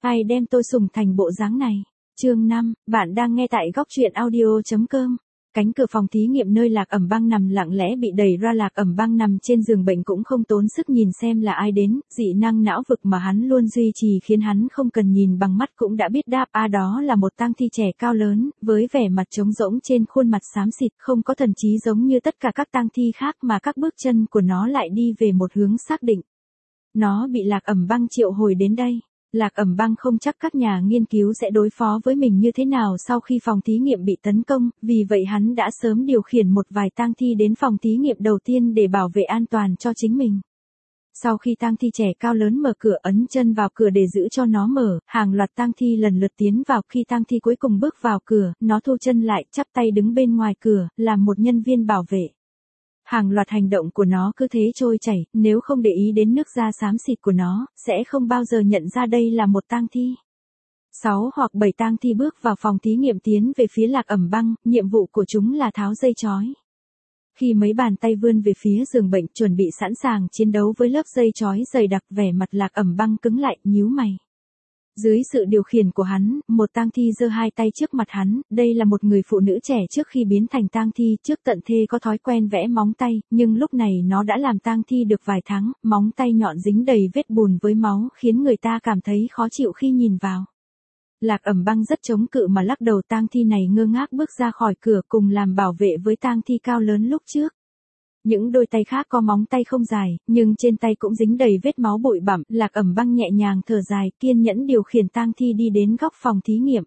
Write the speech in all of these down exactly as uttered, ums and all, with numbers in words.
Ai đem tôi sủng thành bộ dáng này? Chương năm, bạn đang nghe tại góc truyện audio.com. Cánh cửa phòng thí nghiệm nơi Lạc Ẩm Băng nằm lặng lẽ bị đẩy ra. Lạc Ẩm Băng nằm trên giường bệnh cũng không tốn sức nhìn xem là ai đến, dị năng não vực mà hắn luôn duy trì khiến hắn không cần nhìn bằng mắt cũng đã biết đáp a à, đó là một tang thi trẻ cao lớn, với vẻ mặt trống rỗng trên khuôn mặt xám xịt, không có thần trí giống như tất cả các tang thi khác mà các bước chân của nó lại đi về một hướng xác định. Nó bị Lạc Ẩm Băng triệu hồi đến đây. Lạc Ẩm Băng không chắc các nhà nghiên cứu sẽ đối phó với mình như thế nào sau khi phòng thí nghiệm bị tấn công, vì vậy hắn đã sớm điều khiển một vài tang thi đến phòng thí nghiệm đầu tiên để bảo vệ an toàn cho chính mình. Sau khi tang thi trẻ cao lớn mở cửa ấn chân vào cửa để giữ cho nó mở, hàng loạt tang thi lần lượt tiến vào. Khi tang thi cuối cùng bước vào cửa, nó thu chân lại, chắp tay đứng bên ngoài cửa, làm một nhân viên bảo vệ. Hàng loạt hành động của nó cứ thế trôi chảy, nếu không để ý đến nước da xám xịt của nó, sẽ không bao giờ nhận ra đây là một tang thi. Sáu hoặc bảy tang thi bước vào phòng thí nghiệm tiến về phía Lạc Ẩm Băng, nhiệm vụ của chúng là tháo dây chói. Khi mấy bàn tay vươn về phía giường bệnh chuẩn bị sẵn sàng chiến đấu với lớp dây chói dày đặc, vẻ mặt Lạc Ẩm Băng cứng lại, nhíu mày. Dưới sự điều khiển của hắn, một tang thi giơ hai tay trước mặt hắn, đây là một người phụ nữ trẻ trước khi biến thành tang thi, trước tận thê có thói quen vẽ móng tay, nhưng lúc này nó đã làm tang thi được vài tháng, móng tay nhọn dính đầy vết bùn với máu, khiến người ta cảm thấy khó chịu khi nhìn vào. Lạc Ẩm Băng rất chống cự mà lắc đầu. Tang thi này ngơ ngác bước ra khỏi cửa cùng làm bảo vệ với tang thi cao lớn lúc trước. Những đôi tay khác có móng tay không dài, nhưng trên tay cũng dính đầy vết máu bụi bặm. Lạc Ẩm Băng nhẹ nhàng thở dài, kiên nhẫn điều khiển tang thi đi đến góc phòng thí nghiệm.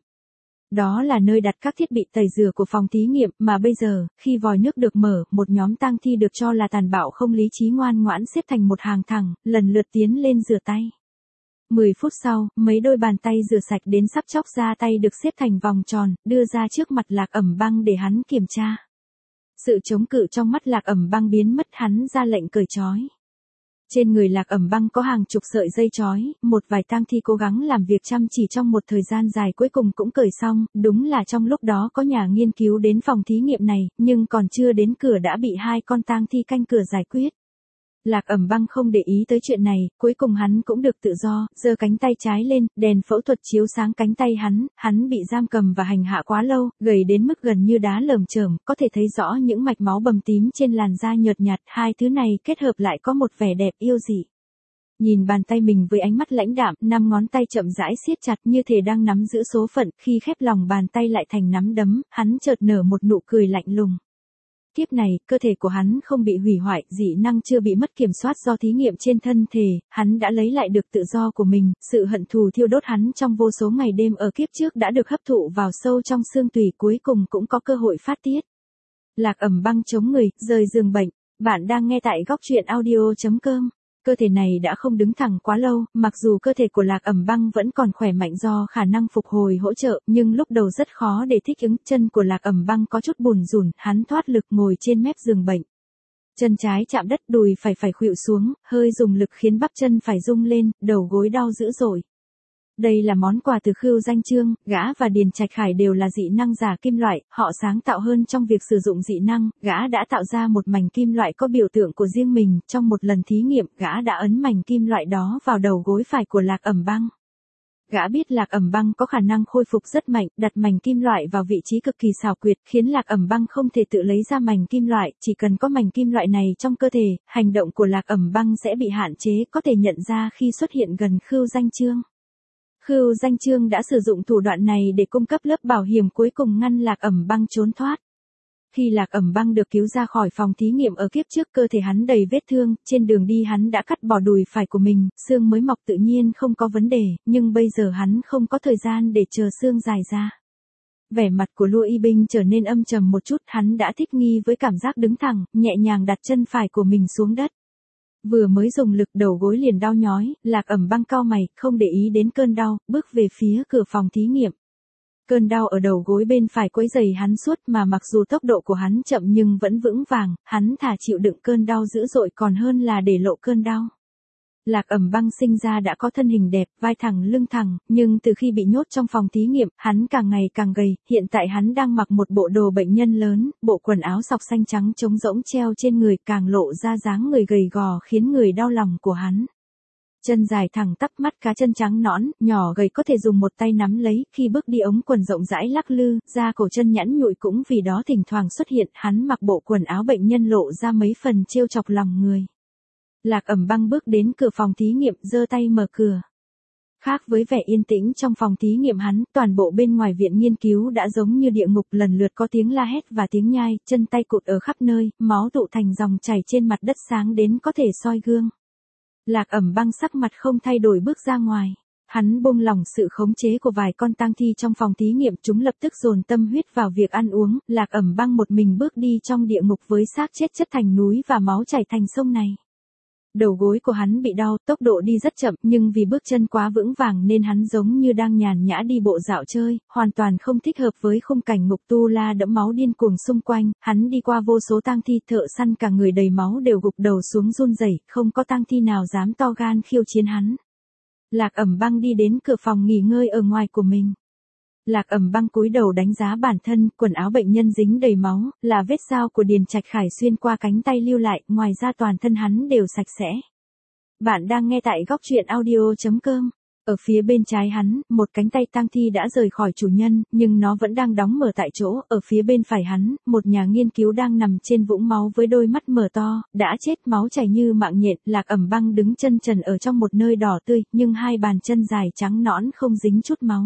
Đó là nơi đặt các thiết bị tẩy rửa của phòng thí nghiệm, mà bây giờ, khi vòi nước được mở, một nhóm tang thi được cho là tàn bạo không lý trí ngoan ngoãn xếp thành một hàng thẳng, lần lượt tiến lên rửa tay. Mười phút sau, mấy đôi bàn tay rửa sạch đến sắp chóc ra tay được xếp thành vòng tròn, đưa ra trước mặt Lạc Ẩm Băng để hắn kiểm tra. Sự chống cự trong mắt Lạc Ẩm Băng biến mất, hắn ra lệnh cởi trói. Trên người Lạc Ẩm Băng có hàng chục sợi dây trói, một vài tang thi cố gắng làm việc chăm chỉ trong một thời gian dài cuối cùng cũng cởi xong, đúng là trong lúc đó có nhà nghiên cứu đến phòng thí nghiệm này, nhưng còn chưa đến cửa đã bị hai con tang thi canh cửa giải quyết. Lạc Ẩm Băng không để ý tới chuyện này, cuối cùng hắn cũng được tự do, giơ cánh tay trái lên, đèn phẫu thuật chiếu sáng cánh tay hắn, hắn bị giam cầm và hành hạ quá lâu, gầy đến mức gần như đá lởm chởm, có thể thấy rõ những mạch máu bầm tím trên làn da nhợt nhạt, hai thứ này kết hợp lại có một vẻ đẹp yêu dị. Nhìn bàn tay mình với ánh mắt lãnh đạm, năm ngón tay chậm rãi siết chặt như thể đang nắm giữ số phận, khi khép lòng bàn tay lại thành nắm đấm, hắn chợt nở một nụ cười lạnh lùng. Kiếp này, cơ thể của hắn không bị hủy hoại, dị năng chưa bị mất kiểm soát do thí nghiệm trên thân thể, hắn đã lấy lại được tự do của mình, sự hận thù thiêu đốt hắn trong vô số ngày đêm ở kiếp trước đã được hấp thụ vào sâu trong xương tủy, cuối cùng cũng có cơ hội phát tiết. Lạc Ẩm Băng chống người, rời giường bệnh. Bạn đang nghe tại góc truyện audio.com. Cơ thể này đã không đứng thẳng quá lâu, mặc dù cơ thể của Lạc Ẩm Băng vẫn còn khỏe mạnh do khả năng phục hồi hỗ trợ, nhưng lúc đầu rất khó để thích ứng. Chân của Lạc Ẩm Băng có chút bùn rùn, hắn thoát lực ngồi trên mép giường bệnh. Chân trái chạm đất, đùi phải phải khuỵu xuống, hơi dùng lực khiến bắp chân phải rung lên, đầu gối đau dữ dội. Đây là món quà từ Khưu Danh Chương, gã và Điền Trạch Khải đều là dị năng giả kim loại, họ sáng tạo hơn trong việc sử dụng dị năng, gã đã tạo ra một mảnh kim loại có biểu tượng của riêng mình, trong một lần thí nghiệm, gã đã ấn mảnh kim loại đó vào đầu gối phải của Lạc Ẩm Băng. Gã biết Lạc Ẩm Băng có khả năng khôi phục rất mạnh, đặt mảnh kim loại vào vị trí cực kỳ xảo quyệt, khiến Lạc Ẩm Băng không thể tự lấy ra mảnh kim loại, chỉ cần có mảnh kim loại này trong cơ thể, hành động của Lạc Ẩm Băng sẽ bị hạn chế, có thể nhận ra khi xuất hiện gần Khưu Danh Chương. Khưu Danh Chương đã sử dụng thủ đoạn này để cung cấp lớp bảo hiểm cuối cùng ngăn Lạc Ẩm Băng trốn thoát. Khi Lạc Ẩm Băng được cứu ra khỏi phòng thí nghiệm ở kiếp trước, cơ thể hắn đầy vết thương, trên đường đi hắn đã cắt bỏ đùi phải của mình, xương mới mọc tự nhiên không có vấn đề, nhưng bây giờ hắn không có thời gian để chờ xương dài ra. Vẻ mặt của Lua Y Binh trở nên âm trầm một chút, hắn đã thích nghi với cảm giác đứng thẳng, nhẹ nhàng đặt chân phải của mình xuống đất. Vừa mới dùng lực đầu gối liền đau nhói, Lạc Ẩm Băng cau mày, không để ý đến cơn đau, bước về phía cửa phòng thí nghiệm. Cơn đau ở đầu gối bên phải quấy rầy hắn suốt, mà mặc dù tốc độ của hắn chậm nhưng vẫn vững vàng, hắn thà chịu đựng cơn đau dữ dội còn hơn là để lộ cơn đau. Lạc Ẩm Băng sinh ra đã có thân hình đẹp, vai thẳng lưng thẳng, nhưng từ khi bị nhốt trong phòng thí nghiệm, hắn càng ngày càng gầy, hiện tại hắn đang mặc một bộ đồ bệnh nhân lớn, bộ quần áo sọc xanh trắng trống rỗng treo trên người, càng lộ ra dáng người gầy gò khiến người đau lòng của hắn. chân dài thẳng tắp, mắt cá chân trắng nõn, nhỏ gầy có thể dùng một tay nắm lấy, khi bước đi ống quần rộng rãi lắc lư, da cổ chân nhẵn nhụi cũng vì đó thỉnh thoảng xuất hiện, hắn mặc bộ quần áo bệnh nhân lộ ra mấy phần trêu chọc lòng người. Lạc Ẩm Băng bước đến cửa phòng thí nghiệm, giơ tay mở cửa. Khác với vẻ yên tĩnh trong phòng thí nghiệm hắn, toàn bộ bên ngoài viện nghiên cứu đã giống như địa ngục, lần lượt có tiếng la hét và tiếng nhai, chân tay cụt ở khắp nơi, máu tụ thành dòng chảy trên mặt đất sáng đến có thể soi gương. Lạc Ẩm Băng sắc mặt không thay đổi bước ra ngoài. Hắn buông lỏng sự khống chế của vài con tang thi trong phòng thí nghiệm, chúng lập tức dồn tâm huyết vào việc ăn uống. Lạc Ẩm Băng một mình bước đi trong địa ngục với xác chết chất thành núi và máu chảy thành sông này. Đầu gối của hắn bị đau, tốc độ đi rất chậm, nhưng vì bước chân quá vững vàng nên hắn giống như đang nhàn nhã đi bộ dạo chơi, hoàn toàn không thích hợp với khung cảnh ngục tu la đẫm máu điên cuồng xung quanh. Hắn đi qua vô số tang thi, thợ săn cả người đầy máu đều gục đầu xuống run rẩy, không có tang thi nào dám to gan khiêu chiến hắn. Lạc Ẩm Băng đi đến cửa phòng nghỉ ngơi ở ngoài của mình. Lạc Ẩm Băng cúi đầu đánh giá bản thân, quần áo bệnh nhân dính đầy máu, là vết dao của Điền Trạch Khải xuyên qua cánh tay lưu lại, ngoài ra toàn thân hắn đều sạch sẽ. Bạn đang nghe tại góc truyện audio chấm com. Ở phía bên trái hắn, một cánh tay tang thi đã rời khỏi chủ nhân, nhưng nó vẫn đang đóng mở tại chỗ. Ở phía bên phải hắn, một nhà nghiên cứu đang nằm trên vũng máu với đôi mắt mở to, đã chết, máu chảy như mạng nhện. Lạc Ẩm Băng đứng chân trần ở trong một nơi đỏ tươi, nhưng hai bàn chân dài trắng nõn không dính chút máu.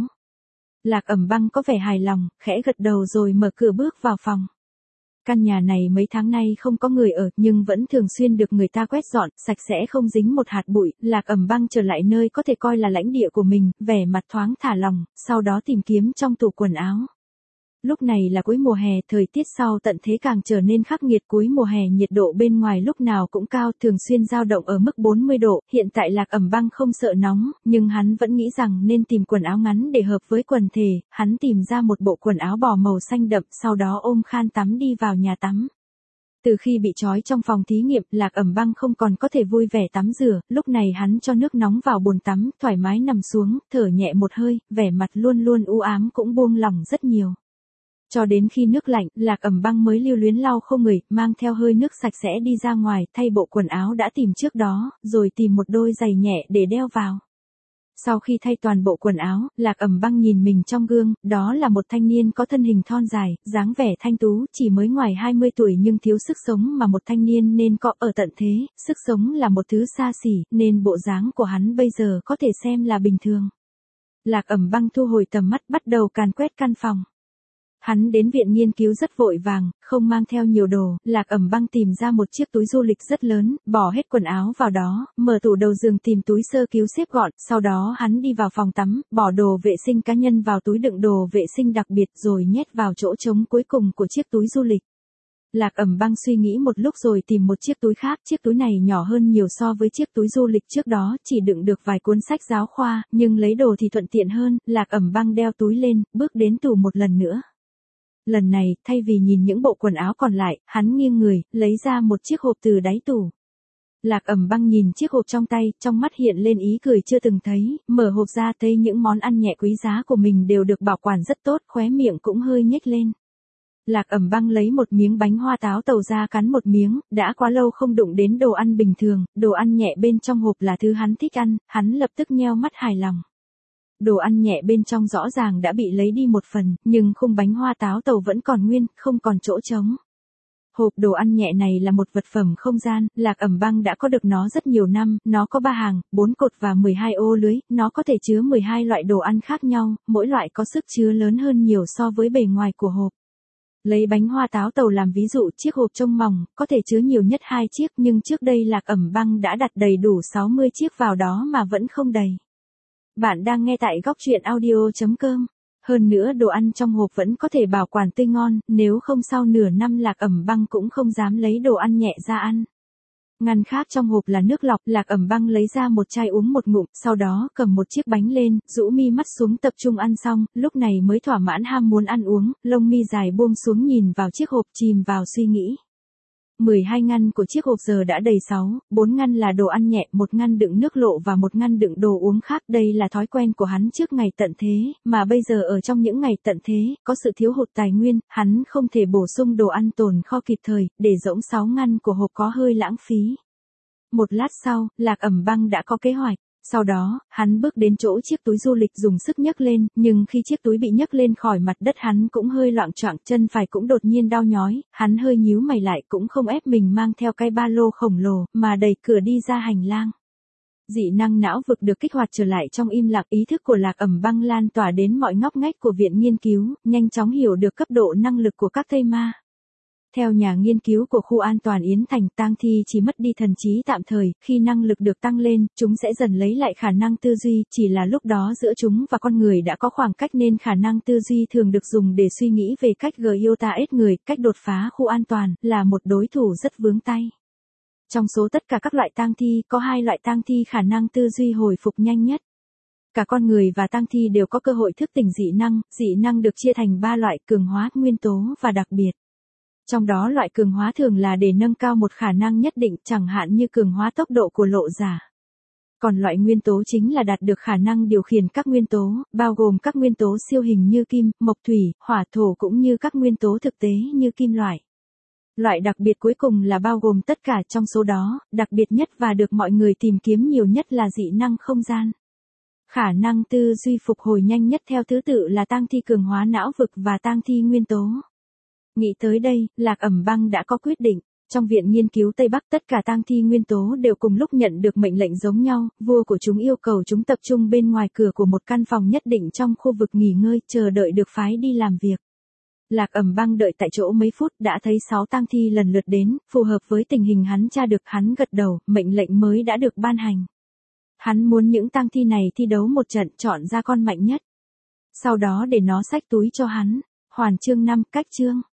Lạc Ẩm Băng có vẻ hài lòng, khẽ gật đầu rồi mở cửa bước vào phòng. Căn nhà này mấy tháng nay không có người ở, nhưng vẫn thường xuyên được người ta quét dọn, sạch sẽ không dính một hạt bụi. Lạc Ẩm Băng trở lại nơi có thể coi là lãnh địa của mình, vẻ mặt thoáng thả lỏng, sau đó tìm kiếm trong tủ quần áo. Lúc này là cuối mùa hè, thời tiết sau tận thế càng trở nên khắc nghiệt. Cuối mùa hè nhiệt độ bên ngoài lúc nào cũng cao, thường xuyên dao động ở mức bốn mươi độ. Hiện tại Lạc Ẩm Băng không sợ nóng, nhưng hắn vẫn nghĩ rằng nên tìm quần áo ngắn để hợp với quần thể. Hắn tìm ra một bộ quần áo bò màu xanh đậm, sau đó ôm khan tắm đi vào nhà tắm. Từ khi bị trói trong phòng thí nghiệm, Lạc Ẩm Băng không còn có thể vui vẻ tắm rửa, lúc này hắn cho nước nóng vào bồn tắm, thoải mái nằm xuống, thở nhẹ một hơi, vẻ mặt luôn luôn u ám cũng buông lỏng rất nhiều. Cho đến khi nước lạnh, Lạc Ẩm Băng mới lưu luyến lau khô người, mang theo hơi nước sạch sẽ đi ra ngoài, thay bộ quần áo đã tìm trước đó, rồi tìm một đôi giày nhẹ để đeo vào. Sau khi thay toàn bộ quần áo, Lạc Ẩm Băng nhìn mình trong gương, đó là một thanh niên có thân hình thon dài, dáng vẻ thanh tú, chỉ mới ngoài hai mươi tuổi nhưng thiếu sức sống mà một thanh niên nên có ở tận thế. Sức sống là một thứ xa xỉ, nên bộ dáng của hắn bây giờ có thể xem là bình thường. Lạc Ẩm Băng thu hồi tầm mắt, bắt đầu càn quét căn phòng. Hắn đến viện nghiên cứu rất vội vàng, không mang theo nhiều đồ. Lạc Ẩm Băng tìm ra một chiếc túi du lịch rất lớn, bỏ hết quần áo vào đó, mở tủ đầu giường tìm túi sơ cứu xếp gọn, sau đó hắn đi vào phòng tắm, bỏ đồ vệ sinh cá nhân vào túi đựng đồ vệ sinh đặc biệt rồi nhét vào chỗ trống cuối cùng của chiếc túi du lịch. Lạc Ẩm Băng suy nghĩ một lúc rồi tìm một chiếc túi khác, chiếc túi này nhỏ hơn nhiều so với chiếc túi du lịch trước đó, chỉ đựng được vài cuốn sách giáo khoa, nhưng lấy đồ thì thuận tiện hơn. Lạc Ẩm Băng đeo túi lên, bước đến tủ một lần nữa. Lần này, thay vì nhìn những bộ quần áo còn lại, hắn nghiêng người, lấy ra một chiếc hộp từ đáy tủ. Lạc Ẩm Băng nhìn chiếc hộp trong tay, trong mắt hiện lên ý cười chưa từng thấy, mở hộp ra thấy những món ăn nhẹ quý giá của mình đều được bảo quản rất tốt, khóe miệng cũng hơi nhếch lên. Lạc Ẩm Băng lấy một miếng bánh hoa táo tàu ra cắn một miếng, đã quá lâu không đụng đến đồ ăn bình thường, đồ ăn nhẹ bên trong hộp là thứ hắn thích ăn, hắn lập tức nheo mắt hài lòng. Đồ ăn nhẹ bên trong rõ ràng đã bị lấy đi một phần, nhưng khung bánh hoa táo tàu vẫn còn nguyên, không còn chỗ trống. Hộp đồ ăn nhẹ này là một vật phẩm không gian, Lạc Ẩm Băng đã có được nó rất nhiều năm, nó có ba hàng, bốn cột và mười hai ô lưới, nó có thể chứa mười hai loại đồ ăn khác nhau, mỗi loại có sức chứa lớn hơn nhiều so với bề ngoài của hộp. Lấy bánh hoa táo tàu làm ví dụ, chiếc hộp trông mỏng, có thể chứa nhiều nhất hai chiếc, nhưng trước đây Lạc Ẩm Băng đã đặt đầy đủ sáu mươi chiếc vào đó mà vẫn không đầy. Bạn đang nghe tại góc truyện audio chấm com. Hơn nữa đồ ăn trong hộp vẫn có thể bảo quản tươi ngon, nếu không sau nửa năm Lạc Ẩm Băng cũng không dám lấy đồ ăn nhẹ ra ăn. Ngăn khác trong hộp là nước lọc, Lạc Ẩm Băng lấy ra một chai uống một ngụm, sau đó cầm một chiếc bánh lên, rũ mi mắt xuống tập trung ăn xong, lúc này mới thỏa mãn ham muốn ăn uống, lông mi dài buông xuống nhìn vào chiếc hộp chìm vào suy nghĩ. mười hai ngăn của chiếc hộp giờ đã đầy sáu, bốn ngăn là đồ ăn nhẹ, một ngăn đựng nước lộ và một ngăn đựng đồ uống khác. Đây là thói quen của hắn trước ngày tận thế, mà bây giờ ở trong những ngày tận thế, có sự thiếu hụt tài nguyên, hắn không thể bổ sung đồ ăn tồn kho kịp thời, để rỗng sáu ngăn của hộp có hơi lãng phí. Một lát sau, Lạc Ẩm Băng đã có kế hoạch. Sau đó, hắn bước đến chỗ chiếc túi du lịch dùng sức nhấc lên, nhưng khi chiếc túi bị nhấc lên khỏi mặt đất hắn cũng hơi loạng choạng, chân phải cũng đột nhiên đau nhói, hắn hơi nhíu mày lại cũng không ép mình mang theo cái ba lô khổng lồ, mà đẩy cửa đi ra hành lang. Dị năng não vực được kích hoạt trở lại trong im lặng, ý thức của Lạc Ẩm Băng lan tỏa đến mọi ngóc ngách của viện nghiên cứu, nhanh chóng hiểu được cấp độ năng lực của các thây ma. Theo nhà nghiên cứu của khu an toàn Yến Thành, tang thi chỉ mất đi thần trí tạm thời, khi năng lực được tăng lên, chúng sẽ dần lấy lại khả năng tư duy, chỉ là lúc đó giữa chúng và con người đã có khoảng cách nên khả năng tư duy thường được dùng để suy nghĩ về cách giota ết người, cách đột phá khu an toàn, là một đối thủ rất vướng tay. Trong số tất cả các loại tang thi, có hai loại tang thi khả năng tư duy hồi phục nhanh nhất. Cả con người và tang thi đều có cơ hội thức tỉnh dị năng, dị năng được chia thành ba loại: cường hóa, nguyên tố và đặc biệt. Trong đó loại cường hóa thường là để nâng cao một khả năng nhất định, chẳng hạn như cường hóa tốc độ của lộ giả. Còn loại nguyên tố chính là đạt được khả năng điều khiển các nguyên tố, bao gồm các nguyên tố siêu hình như kim, mộc thủy, hỏa thổ cũng như các nguyên tố thực tế như kim loại. Loại đặc biệt cuối cùng là bao gồm tất cả trong số đó, đặc biệt nhất và được mọi người tìm kiếm nhiều nhất là dị năng không gian. Khả năng tư duy phục hồi nhanh nhất theo thứ tự là tang thi cường hóa não vực và tang thi nguyên tố. Nghĩ tới đây, Lạc Ẩm Băng đã có quyết định. Trong viện nghiên cứu Tây Bắc, tất cả tang thi nguyên tố đều cùng lúc nhận được mệnh lệnh giống nhau, vua của chúng yêu cầu chúng tập trung bên ngoài cửa của một căn phòng nhất định trong khu vực nghỉ ngơi, chờ đợi được phái đi làm việc. Lạc Ẩm Băng đợi tại chỗ mấy phút đã thấy sáu tang thi lần lượt đến, phù hợp với tình hình hắn tra được, hắn gật đầu, mệnh lệnh mới đã được ban hành. Hắn muốn những tang thi này thi đấu một trận, chọn ra con mạnh nhất. Sau đó để nó xách túi cho hắn. Hoàn chương năm, cách chương.